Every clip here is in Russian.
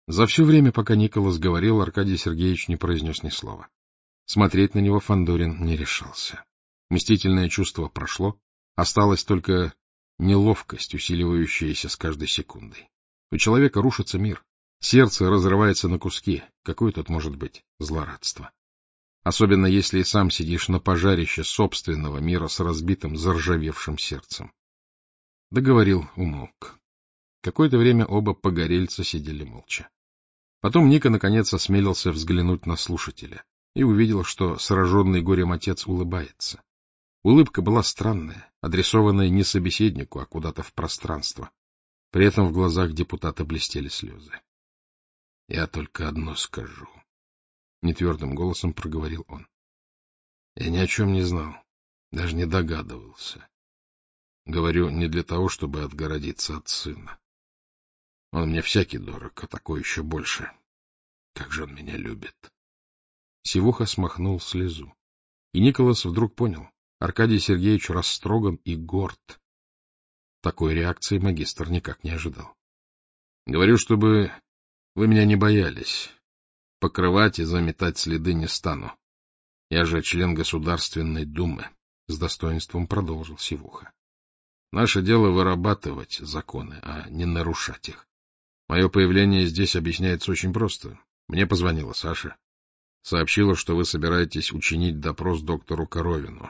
За все время, пока Николас говорил, Аркадий Сергеевич не произнес ни слова. Смотреть на него Фандорин не решался. Мстительное чувство прошло, осталась только неловкость, усиливающаяся с каждой секундой. У человека рушится мир, сердце разрывается на куски. Какое тут может быть злорадство? Особенно если и сам сидишь на пожарище собственного мира с разбитым, заржавевшим сердцем. Договорил, умолк. Какое-то время оба погорельца сидели молча. Потом Ника наконец осмелился взглянуть на слушателя и увидел, что сраженный горем отец улыбается. Улыбка была странная, адресованная не собеседнику, а куда-то в пространство. При этом в глазах депутата блестели слезы. — Я только одно скажу, — нетвердым голосом проговорил он. — Я ни о чем не знал, даже не догадывался. Говорю не для того, чтобы отгородиться от сына. Он мне всякий дорог, а такой еще больше. Как же он меня любит. Сивуха смахнул слезу. И Николас вдруг понял. Аркадий Сергеевич растроган и горд. Такой реакции магистр никак не ожидал. Говорю, чтобы вы меня не боялись. Покрывать и заметать следы не стану. Я же член Государственной Думы, — с достоинством продолжил Сивуха. Наше дело вырабатывать законы, а не нарушать их. Мое появление здесь объясняется очень просто. Мне позвонила Саша. Сообщила, что вы собираетесь учинить допрос доктору Коровину.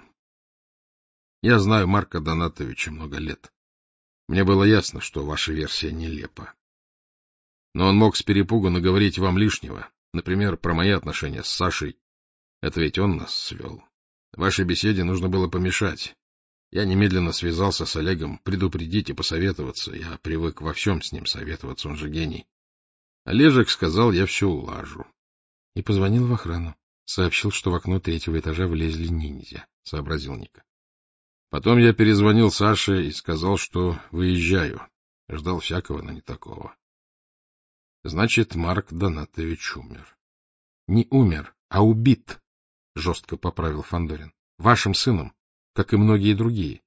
Я знаю Марка Донатовича много лет. Мне было ясно, что ваша версия нелепа. Но он мог с перепугу наговорить вам лишнего. Например, про мои отношения с Сашей. Это ведь он нас свел. Вашей беседе нужно было помешать. Я немедленно связался с Олегом, предупредить и посоветоваться. Я привык во всем с ним советоваться, он же гений. Олежек сказал, я все улажу. И позвонил в охрану. Сообщил, что в окно 3-го этажа влезли ниндзя, — сообразил Ника. Потом я перезвонил Саше и сказал, что выезжаю. Ждал всякого, но не такого. Значит, Марк Донатович умер. — Не умер, а убит, — жестко поправил Фандорин. — Вашим сыном. Как и многие другие.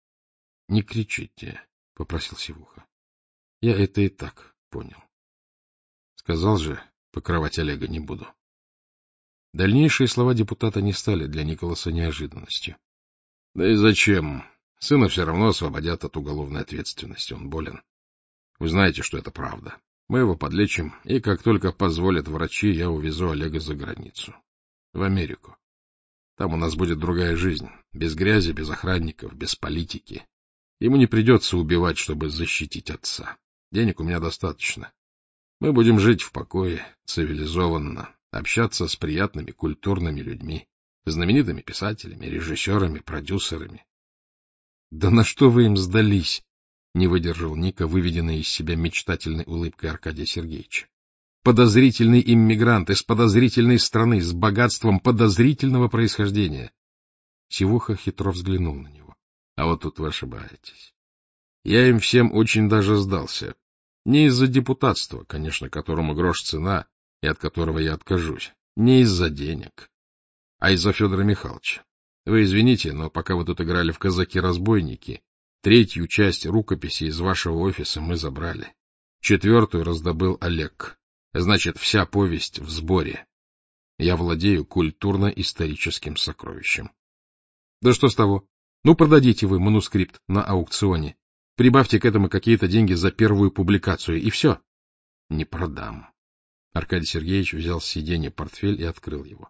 — Не кричите, — попросил Сивуха. — Я это и так понял. Сказал же, покрывать Олега не буду. Дальнейшие слова депутата не стали для Николаса неожиданностью. — Да и зачем? Сына все равно освободят от уголовной ответственности, он болен. Вы знаете, что это правда. Мы его подлечим, и как только позволят врачи, я увезу Олега за границу. В Америку. Там у нас будет другая жизнь, без грязи, без охранников, без политики. Ему не придется убивать, чтобы защитить отца. Денег у меня достаточно. Мы будем жить в покое, цивилизованно, общаться с приятными культурными людьми, знаменитыми писателями, режиссерами, продюсерами. — Да на что вы им сдались? — не выдержал Ника, выведенный из себя мечтательной улыбкой Аркадия Сергеевича. Подозрительный иммигрант из подозрительной страны с богатством подозрительного происхождения. Сивуха хитро взглянул на него. — А вот тут вы ошибаетесь. Я им всем очень даже сдался. Не из-за депутатства, конечно, которому грош цена, и от которого я откажусь. Не из-за денег, а из-за Федора Михайловича. Вы извините, но пока вы тут играли в казаки-разбойники, 3-ю часть рукописи из вашего офиса мы забрали. 4-ю раздобыл Олег. Значит, вся повесть в сборе. Я владею культурно-историческим сокровищем. Да что с того? Ну, продадите вы манускрипт на аукционе. Прибавьте к этому какие-то деньги за первую публикацию, и все. Не продам. Аркадий Сергеевич взял с сиденья портфель и открыл его.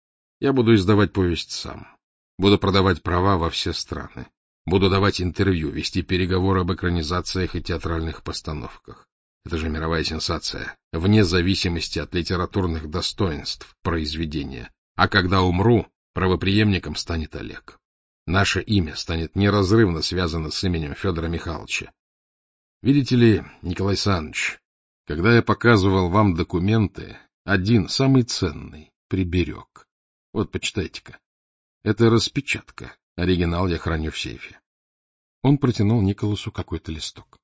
Я буду издавать повесть сам. Буду продавать права во все страны. Буду давать интервью, вести переговоры об экранизациях и театральных постановках. Это же мировая сенсация, вне зависимости от литературных достоинств произведения. А когда умру, правопреемником станет Олег. Наше имя станет неразрывно связано с именем Федора Михайловича. Видите ли, Николай Александрович, когда я показывал вам документы, один, самый ценный, приберег. Вот, почитайте-ка. Это распечатка. Оригинал я храню в сейфе. Он протянул Николасу какой-то листок.